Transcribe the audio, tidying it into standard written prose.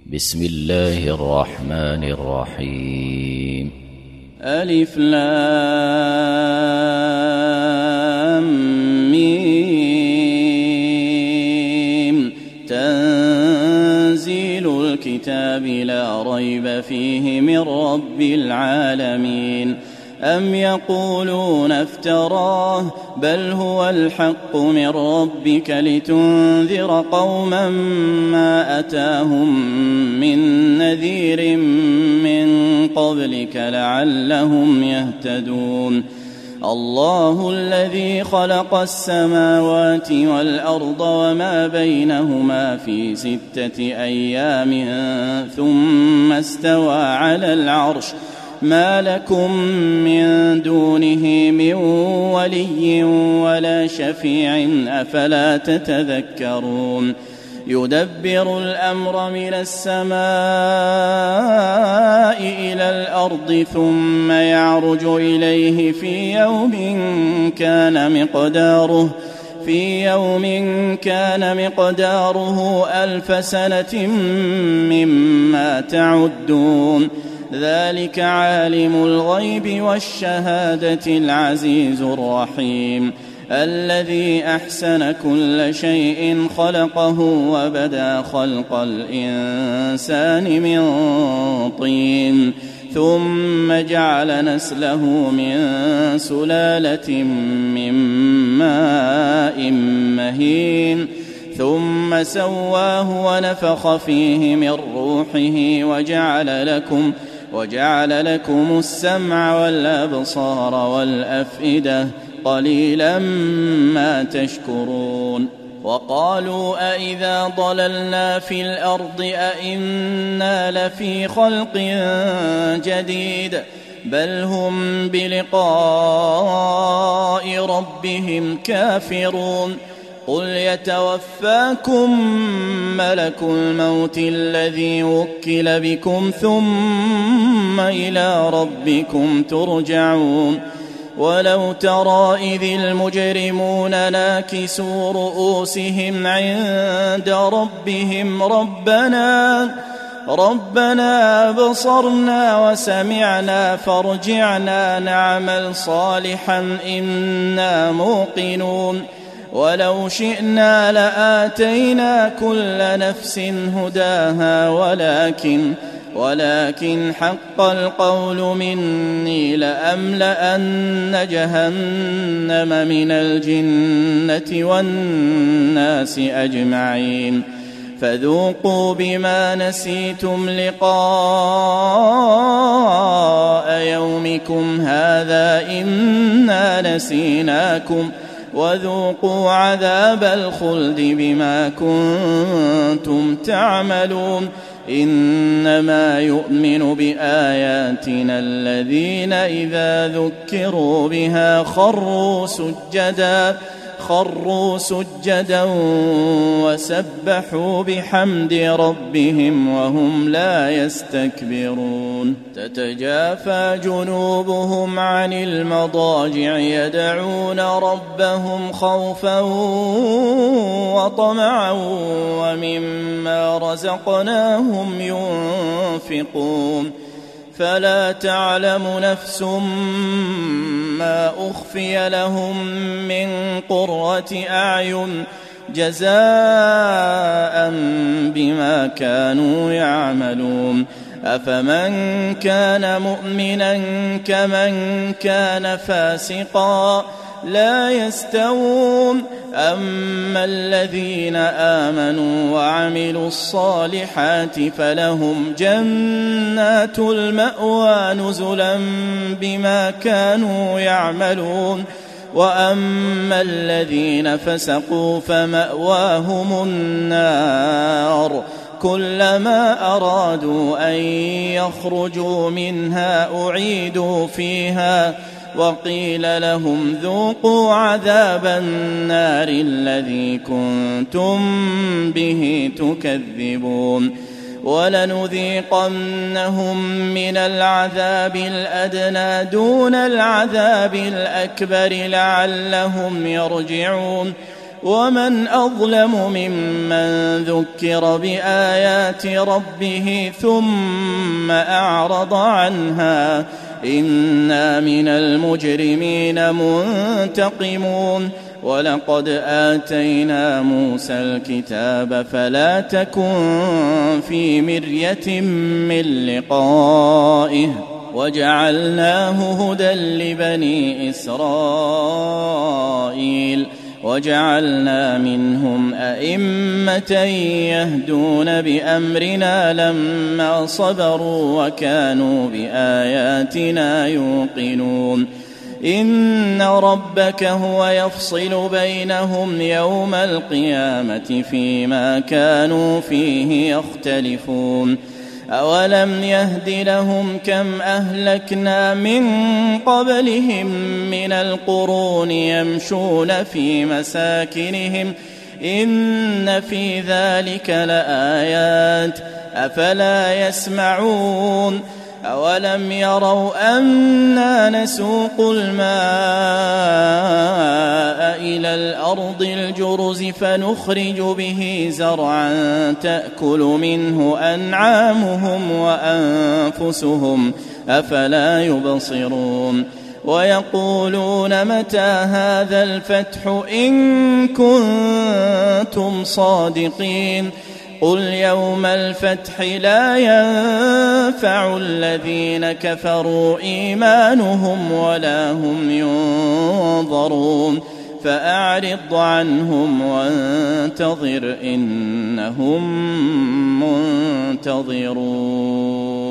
بسم الله الرحمن الرحيم. ألف لام ميم. تنزيل الكتاب لا ريب فيه من رب العالمين. أم يقولون افتراه بل هو الحق من ربك لتنذر قوما ما أتاهم من نذير من قبلك لعلهم يهتدون. الله الذي خلق السماوات والأرض وما بينهما في 6 أيام ثم استوى على العرش ما لكم من دونه من ولي ولا شفيع أفلا تتذكرون. يدبر الأمر من السماء إلى الأرض ثم يعرج إليه في يوم كان مقداره 1000 سنة مما تعدون. ذلك عالم الغيب والشهادة العزيز الرحيم الذي أحسن كل شيء خلقه وبدأ خلق الإنسان من طين ثم جعل نسله من سلالة من ماء مهين ثم سواه ونفخ فيه من روحه وجعل لكم السمع والأبصار والأفئدة قليلا ما تشكرون. وقالوا أئذا ضللنا في الأرض أئنا لفي خلق جديد بل هم بلقاء ربهم كافرون. قل يتوفاكم ملك الموت الذي وكل بكم ثم إلى ربكم ترجعون. ولو ترى إذ المجرمون ناكسوا رؤوسهم عند ربهم ربنا أبصرنا وسمعنا فارجعنا نعمل صالحا إنا موقنون. ولو شئنا لآتينا كل نفس هداها ولكن حق القول مني لأملأن جهنم من الجنة والناس أجمعين. فذوقوا بما نسيتم لقاء يومكم هذا إنا نسيناكم وذوقوا عذاب الخلد بما كنتم تعملون. إنما يؤمن بآياتنا الذين إذا ذكروا بها خروا سجدا وسبحوا بحمد ربهم وهم لا يستكبرون. تتجافى جنوبهم عن المضاجع يدعون ربهم خوفا وطمعا ومما رزقناهم ينفقون. فلا تعلم نفس ما أخفي لهم من قرة أعين جزاء بما كانوا يعملون. أفمن كان مؤمنا كمن كان فاسقا لا يستوون. أما الذين آمنوا وعملوا الصالحات فلهم جنات المأوى نزلا بما كانوا يعملون. وأما الذين فسقوا فمأواهم النار كلما أرادوا أن يخرجوا منها أعيدوا فيها وقيل لهم ذوقوا عذاب النار الذي كنتم به تكذبون. ولنذيقنهم من العذاب الأدنى دون العذاب الأكبر لعلهم يرجعون. ومن أظلم ممن ذكر بآيات ربه ثم أعرض عنها إنا من المجرمين منتقمون ولقد آتينا موسى الكتاب فلا تكن في مرية من لقائه وجعلناه هدى لبني إسرائيل وجعلنا منهم أئمة يهدون بأمرنا لما صبروا وكانوا بآياتنا يوقنون إن ربك هو يفصل بينهم يوم القيامة فيما كانوا فيه يختلفون أولم يهد لهم كم أهلكنا من قبلهم من القرون يمشون في مساكنهم إن في ذلك لآيات أفلا يسمعون أولم يروا أنا نسوق الماء إلى الأرض الجرز فنخرج به زرعا تأكل منه أنعامهم وأنفسهم أفلا يبصرون ويقولون متى هذا الفتح إن كنتم صادقين قل يوم الفتح لا ينفع الذين كفروا إيمانهم ولا هم ينظرون فأعرض عنهم وانتظر إنهم منتظرون.